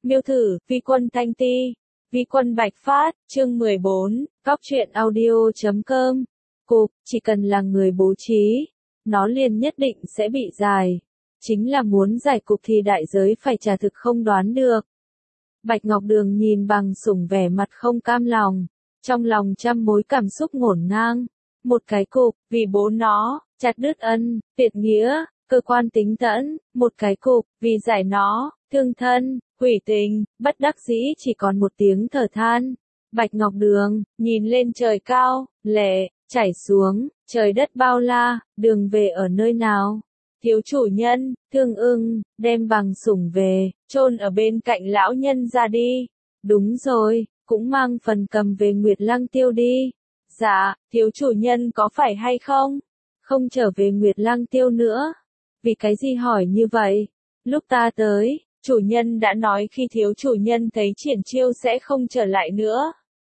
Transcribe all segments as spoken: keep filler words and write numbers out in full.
Miêu thử, vi quân thanh ti, vi quân bạch phát, chương mười bốn, góc truyện audio chấm com. Cục, chỉ cần là người bố trí, nó liền nhất định sẽ bị giải. Chính là muốn giải cục thì đại giới phải trả thực không đoán được. Bạch Ngọc Đường nhìn Bằng Sủng vẻ mặt không cam lòng, trong lòng trăm mối cảm xúc ngổn ngang. Một cái cục, vì bố nó, chặt đứt ân, tuyệt nghĩa, cơ quan tính tẫn, một cái cục, vì giải nó, thương thân, hủy tình, bất đắc dĩ chỉ còn một tiếng thở than. Bạch Ngọc Đường, nhìn lên trời cao, lệ, chảy xuống, trời đất bao la, đường về ở nơi nào? Thiếu chủ nhân, Thương Ưng, đem Bằng Sủng về, chôn ở bên cạnh lão nhân ra đi. Đúng rồi, cũng mang phần cầm về Nguyệt Lăng Tiêu đi. Dạ, thiếu chủ nhân có phải hay không? Không trở về Nguyệt Lăng Tiêu nữa. Vì cái gì hỏi như vậy? Lúc ta tới, chủ nhân đã nói khi thiếu chủ nhân thấy Triển Chiêu sẽ không trở lại nữa.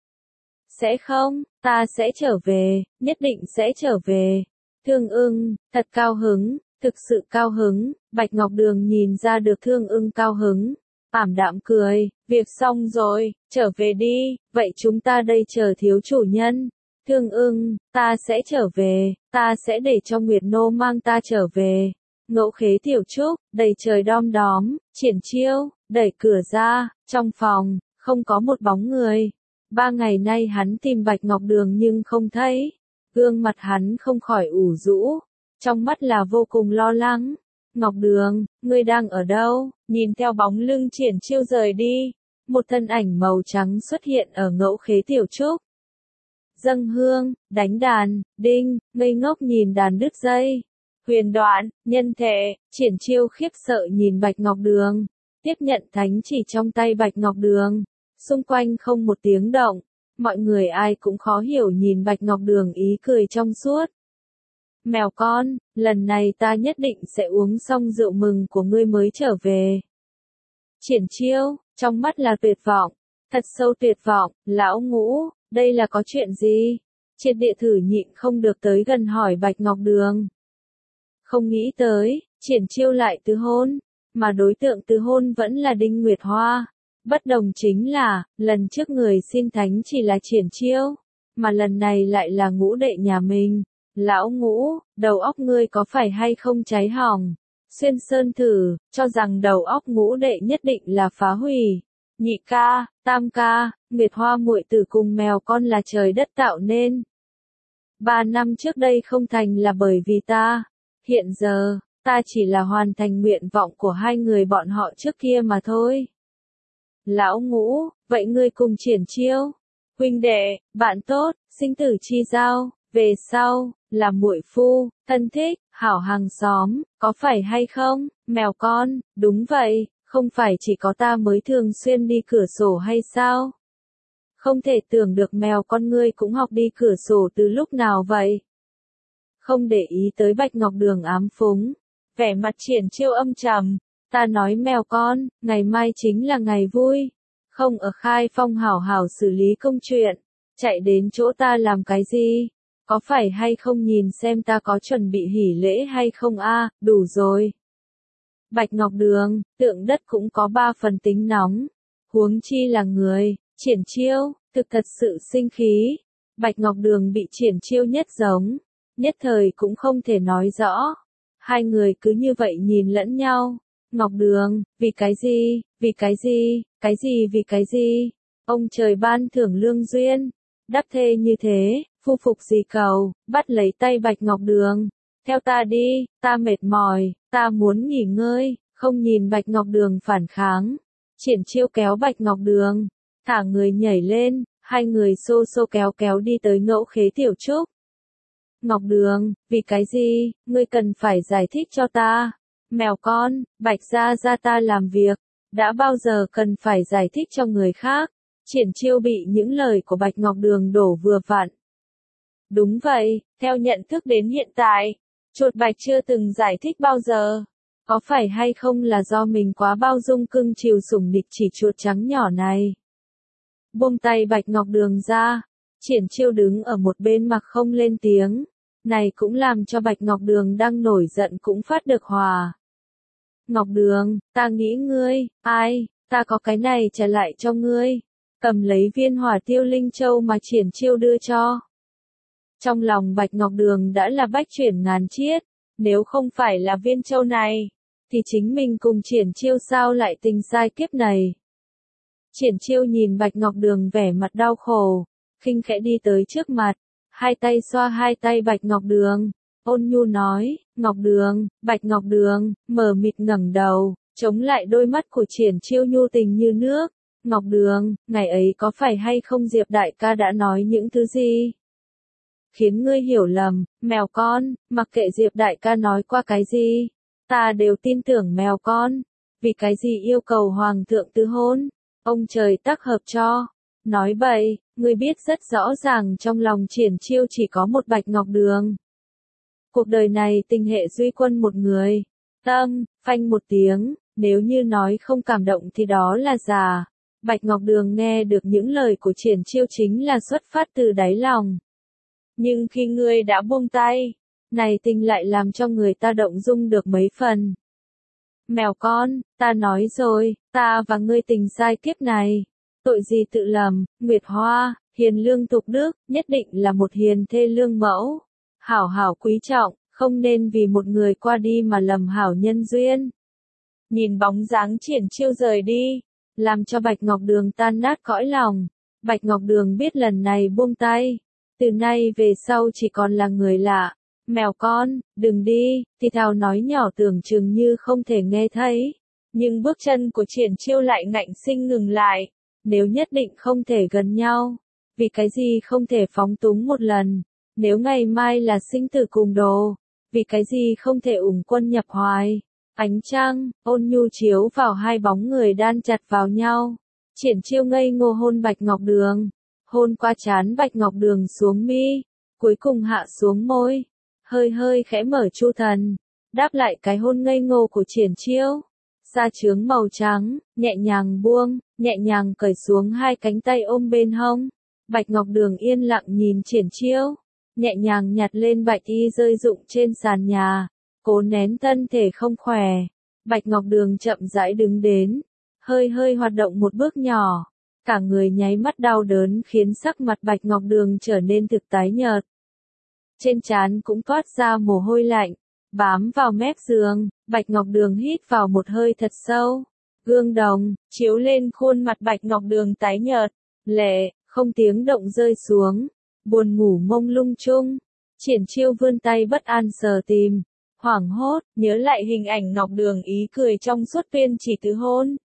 Sẽ không, ta sẽ trở về, nhất định sẽ trở về. Thương Ưng, thật cao hứng, thực sự cao hứng. Bạch Ngọc Đường nhìn ra được Thương Ưng cao hứng, ảm đạm cười, việc xong rồi, trở về đi, vậy chúng ta đây chờ thiếu chủ nhân. Thương Ưng, ta sẽ trở về, ta sẽ để cho Nguyệt Nô mang ta trở về. Ngẫu Khế Tiểu Trúc, đầy trời đom đóm, Triển Chiêu, đẩy cửa ra, trong phòng, không có một bóng người. Ba ngày nay hắn tìm Bạch Ngọc Đường nhưng không thấy. Gương mặt hắn không khỏi ủ rũ, trong mắt là vô cùng lo lắng. Ngọc Đường, ngươi đang ở đâu? Nhìn theo bóng lưng Triển Chiêu rời đi, một thân ảnh màu trắng xuất hiện ở Ngẫu Khế Tiểu Trúc. Dâng hương, đánh đàn, đinh, ngây ngốc nhìn đàn đứt dây. Huyền đoạn, nhân thể, Triển Chiêu khiếp sợ nhìn Bạch Ngọc Đường, tiếp nhận thánh chỉ trong tay Bạch Ngọc Đường. Xung quanh không một tiếng động, mọi người ai cũng khó hiểu nhìn Bạch Ngọc Đường ý cười trong suốt. Mèo con, lần này ta nhất định sẽ uống xong rượu mừng của ngươi mới trở về. Triển Chiêu, trong mắt là tuyệt vọng, thật sâu tuyệt vọng. Lão Ngũ, đây là có chuyện gì? Triệt Địa Thử nhịn không được tới gần hỏi Bạch Ngọc Đường. Không nghĩ tới, Triển Chiêu lại từ hôn, mà đối tượng từ hôn vẫn là Đinh Nguyệt Hoa. Bất đồng chính là, lần trước người xin thánh chỉ là Triển Chiêu, mà lần này lại là Ngũ đệ nhà mình. Lão Ngũ, đầu óc ngươi có phải hay không cháy hỏng? Xuyên Sơn Thử, cho rằng đầu óc Ngũ đệ nhất định là phá hủy. Nhị ca, tam ca, Nguyệt Hoa muội tử cùng mèo con là trời đất tạo nên. Ba năm trước đây không thành là bởi vì ta. Hiện giờ, ta chỉ là hoàn thành nguyện vọng của hai người bọn họ trước kia mà thôi. Lão Ngũ, vậy ngươi cùng Triển Chiêu, huynh đệ, bạn tốt, sinh tử chi giao, về sau, là muội phu, thân thích, hảo hàng xóm, có phải hay không? Mèo con, đúng vậy, không phải chỉ có ta mới thường xuyên đi cửa sổ hay sao? Không thể tưởng được mèo con ngươi cũng học đi cửa sổ từ lúc nào vậy? Không để ý tới Bạch Ngọc Đường ám phúng, vẻ mặt Triển Chiêu âm trầm. Ta nói mèo con, ngày mai chính là ngày vui. Không ở Khai Phong hảo hảo xử lý công chuyện. Chạy đến chỗ ta làm cái gì? Có phải hay không nhìn xem ta có chuẩn bị hỉ lễ hay không a? À, đủ rồi. Bạch Ngọc Đường, tượng đất cũng có ba phần tính nóng. Huống chi là người. Triển Chiêu, thực thật sự sinh khí. Bạch Ngọc Đường bị Triển Chiêu nhất giống. Nhất thời cũng không thể nói rõ. Hai người cứ như vậy nhìn lẫn nhau. Ngọc Đường, vì cái gì, vì cái gì, cái gì vì cái gì? Ông trời ban thưởng lương duyên. Đáp thê như thế, phu phục gì cầu, bắt lấy tay Bạch Ngọc Đường. Theo ta đi, ta mệt mỏi, ta muốn nghỉ ngơi, không nhìn Bạch Ngọc Đường phản kháng. Triển Chiêu kéo Bạch Ngọc Đường, thả người nhảy lên, hai người xô xô kéo kéo đi tới Ngẫu Khế Tiểu Trúc. Ngọc Đường, vì cái gì, ngươi cần phải giải thích cho ta. Mèo con, Bạch gia gia ta làm việc, đã bao giờ cần phải giải thích cho người khác. Triển Chiêu bị những lời của Bạch Ngọc Đường đổ vừa vặn. Đúng vậy, theo nhận thức đến hiện tại, chuột bạch chưa từng giải thích bao giờ. Có phải hay không là do mình quá bao dung cưng chiều sủng địch chỉ chuột trắng nhỏ này? Buông tay Bạch Ngọc Đường ra, Triển Chiêu đứng ở một bên mặc không lên tiếng. Này cũng làm cho Bạch Ngọc Đường đang nổi giận cũng phát được hòa. Ngọc Đường, ta nghĩ ngươi, ai, ta có cái này trả lại cho ngươi. Cầm lấy viên hỏa tiêu linh châu mà Triển Chiêu đưa cho. Trong lòng Bạch Ngọc Đường đã là bách chuyển ngàn chiết, nếu không phải là viên châu này, thì chính mình cùng Triển Chiêu sao lại tình sai kiếp này. Triển Chiêu nhìn Bạch Ngọc Đường vẻ mặt đau khổ, khinh khẽ đi tới trước mặt, hai tay xoa hai tay Bạch Ngọc Đường, ôn nhu nói, Ngọc Đường, Bạch Ngọc Đường, mờ mịt ngẩng đầu, chống lại đôi mắt của Triển Chiêu nhu tình như nước. Ngọc Đường, ngày ấy có phải hay không Diệp đại ca đã nói những thứ gì khiến ngươi hiểu lầm, mèo con, mặc kệ Diệp đại ca nói qua cái gì, ta đều tin tưởng mèo con, vì cái gì yêu cầu hoàng thượng tứ hôn, ông trời tác hợp cho. Nói bậy, ngươi biết rất rõ ràng trong lòng Triển Chiêu chỉ có một Bạch Ngọc Đường. Cuộc đời này tình hệ duy quân một người. Tâm, phanh một tiếng, nếu như nói không cảm động thì đó là giả. Bạch Ngọc Đường nghe được những lời của Triển Chiêu chính là xuất phát từ đáy lòng. Nhưng khi ngươi đã buông tay, này tình lại làm cho người ta động dung được mấy phần. Mèo con, ta nói rồi, ta và ngươi tình sai kiếp này. Tội gì tự lầm, Nguyệt Hoa, hiền lương tục đức, nhất định là một hiền thê lương mẫu. Hảo hảo quý trọng, không nên vì một người qua đi mà lầm hảo nhân duyên. Nhìn bóng dáng Triển Chiêu rời đi, làm cho Bạch Ngọc Đường tan nát cõi lòng. Bạch Ngọc Đường biết lần này buông tay, từ nay về sau chỉ còn là người lạ. Mèo con, đừng đi, thì thào nói nhỏ tưởng chừng như không thể nghe thấy. Nhưng bước chân của Triển Chiêu lại ngạnh sinh ngừng lại. Nếu nhất định không thể gần nhau, vì cái gì không thể phóng túng một lần. Nếu ngày mai là sinh tử cùng đồ, vì cái gì không thể ủng quân nhập hoài. Ánh trăng, ôn nhu chiếu vào hai bóng người đan chặt vào nhau. Triển Chiêu ngây ngô hôn Bạch Ngọc Đường. Hôn qua trán Bạch Ngọc Đường xuống mi, cuối cùng hạ xuống môi. Hơi hơi khẽ mở chu thần, đáp lại cái hôn ngây ngô của Triển Chiêu. Da trướng màu trắng, nhẹ nhàng buông, nhẹ nhàng cởi xuống hai cánh tay ôm bên hông. Bạch Ngọc Đường yên lặng nhìn Triển Chiêu, nhẹ nhàng nhặt lên bạch y rơi rụng trên sàn nhà, cố nén thân thể không khỏe. Bạch Ngọc Đường chậm rãi đứng đến, hơi hơi hoạt động một bước nhỏ, cả người nháy mắt đau đớn khiến sắc mặt Bạch Ngọc Đường trở nên thực tái nhợt. Trên trán cũng toát ra mồ hôi lạnh, bám vào mép giường, Bạch Ngọc Đường hít vào một hơi thật sâu. Gương đồng, chiếu lên khuôn mặt Bạch Ngọc Đường tái nhợt, lệ, không tiếng động rơi xuống, buồn ngủ mông lung chung. Triển Chiêu vươn tay bất an sờ tìm, hoảng hốt, nhớ lại hình ảnh Ngọc Đường ý cười trong suốt tuyên chỉ tứ hôn.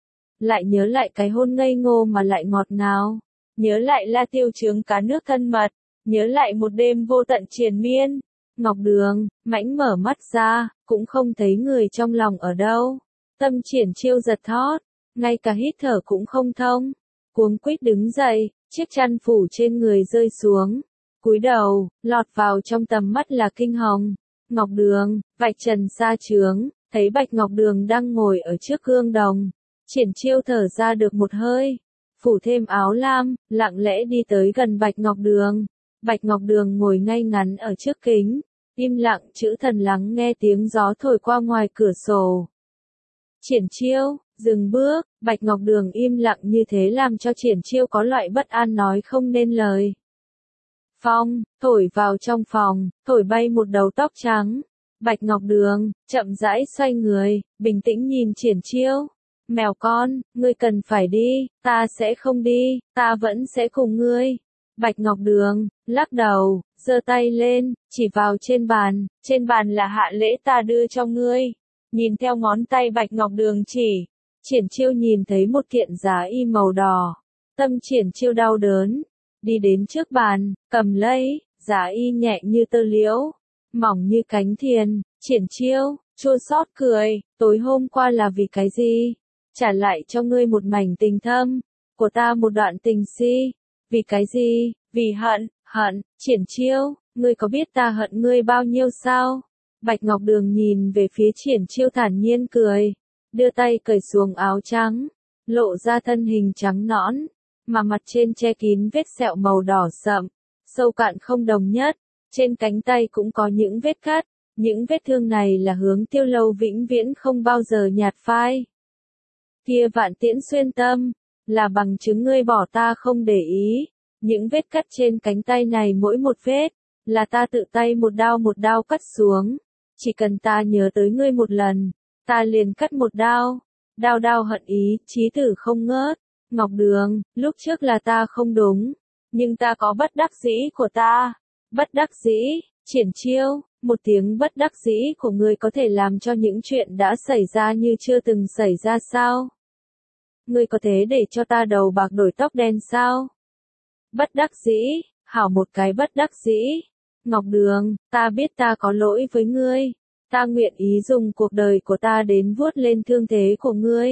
Lại nhớ lại cái hôn ngây ngô mà lại ngọt ngào, nhớ lại la tiêu trướng cá nước thân mật, nhớ lại một đêm vô tận triền miên. Ngọc Đường, mãnh mở mắt ra, cũng không thấy người trong lòng ở đâu. Tâm Triển Chiêu giật thót, ngay cả hít thở cũng không thông. Cuống quýt đứng dậy, chiếc chăn phủ trên người rơi xuống. Cúi đầu, lọt vào trong tầm mắt là kinh hồng. Ngọc Đường, vạch trần xa trướng, thấy Bạch Ngọc Đường đang ngồi ở trước gương đồng. Triển Chiêu thở ra được một hơi, phủ thêm áo lam, lặng lẽ đi tới gần Bạch Ngọc Đường. Bạch Ngọc Đường ngồi ngay ngắn ở trước kính, im lặng chữ thần lắng nghe tiếng gió thổi qua ngoài cửa sổ. Triển Chiêu, dừng bước, Bạch Ngọc Đường im lặng như thế làm cho Triển Chiêu có loại bất an nói không nên lời. Phong, thổi vào trong phòng, thổi bay một đầu tóc trắng. Bạch Ngọc Đường, chậm rãi xoay người, bình tĩnh nhìn Triển Chiêu. Mèo con, ngươi cần phải đi, ta sẽ không đi, ta vẫn sẽ cùng ngươi. Bạch Ngọc Đường, lắc đầu, giơ tay lên, chỉ vào trên bàn, trên bàn là hạ lễ ta đưa cho ngươi. Nhìn theo ngón tay Bạch Ngọc Đường chỉ, Triển Chiêu nhìn thấy một kiện giá y màu đỏ. Tâm Triển Chiêu đau đớn, đi đến trước bàn, cầm lấy, giá y nhẹ như tơ liễu, mỏng như cánh thiền. Triển Chiêu, chua xót cười, tối hôm qua là vì cái gì? Trả lại cho ngươi một mảnh tình thâm, của ta một đoạn tình si. Vì cái gì? Vì hận, hận. Triển Chiêu, ngươi có biết ta hận ngươi bao nhiêu sao? Bạch Ngọc Đường nhìn về phía Triển Chiêu thản nhiên cười, đưa tay cởi xuống áo trắng, lộ ra thân hình trắng nõn, mà mặt trên che kín vết sẹo màu đỏ sậm, sâu cạn không đồng nhất, trên cánh tay cũng có những vết cắt, những vết thương này là hướng Tiêu Lâu vĩnh viễn không bao giờ nhạt phai. Kia vạn tiễn xuyên tâm, là bằng chứng ngươi bỏ ta không để ý. Những vết cắt trên cánh tay này mỗi một vết, là ta tự tay một đao một đao cắt xuống. Chỉ cần ta nhớ tới ngươi một lần, ta liền cắt một đao. Đao đao hận ý, chí tử không ngớt. Ngọc Đường, lúc trước là ta không đúng, nhưng ta có bất đắc dĩ của ta. Bất đắc dĩ, Triển Chiêu, một tiếng bất đắc dĩ của ngươi có thể làm cho những chuyện đã xảy ra như chưa từng xảy ra sao? Ngươi có thể để cho ta đầu bạc đổi tóc đen sao? Bất đắc dĩ, hảo một cái bất đắc dĩ. Ngọc Đường, ta biết ta có lỗi với ngươi, ta nguyện ý dùng cuộc đời của ta đến vuốt lên thương thế của ngươi.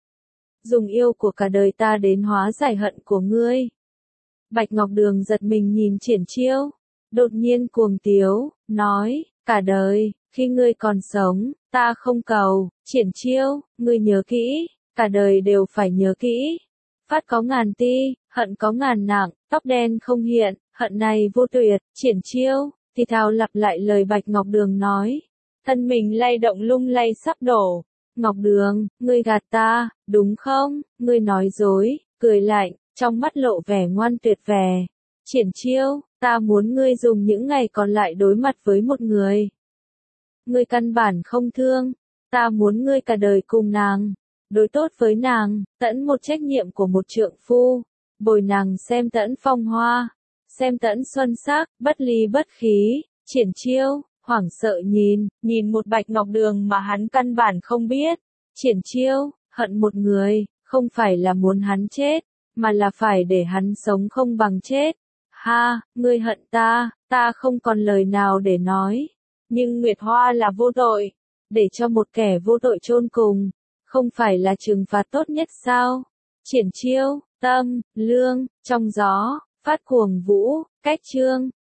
Dùng yêu của cả đời ta đến hóa giải hận của ngươi. Bạch Ngọc Đường giật mình nhìn Triển Chiêu, đột nhiên cuồng tiếu, nói, cả đời, khi ngươi còn sống, ta không cầu. Triển Chiêu, ngươi nhớ kỹ, cả đời đều phải nhớ kỹ. Phát có ngàn ti, hận có ngàn nặng, tóc đen không hiện, hận này vô tuyệt. Triển Chiêu, thì thào lặp lại lời Bạch Ngọc Đường nói. Thân mình lay động lung lay sắp đổ. Ngọc Đường, ngươi gạt ta, đúng không? Ngươi nói dối, cười lạnh, trong mắt lộ vẻ ngoan tuyệt vẻ. Triển Chiêu, ta muốn ngươi dùng những ngày còn lại đối mặt với một người. Ngươi căn bản không thương, ta muốn ngươi cả đời cùng nàng, đối tốt với nàng, tẫn một trách nhiệm của một trượng phu, bồi nàng xem tẫn phong hoa, xem tẫn xuân sắc, bất ly bất khí. Triển Chiêu, hoảng sợ nhìn, nhìn một Bạch Ngọc Đường mà hắn căn bản không biết. Triển Chiêu, hận một người, không phải là muốn hắn chết, mà là phải để hắn sống không bằng chết. Ha, ngươi hận ta, ta không còn lời nào để nói. Nhưng Nguyệt Hoa là vô tội, để cho một kẻ vô tội chôn cùng, không phải là trừng phạt tốt nhất sao? Triển Chiêu, tâm, lương, trong gió, phát cuồng vũ, cách chương.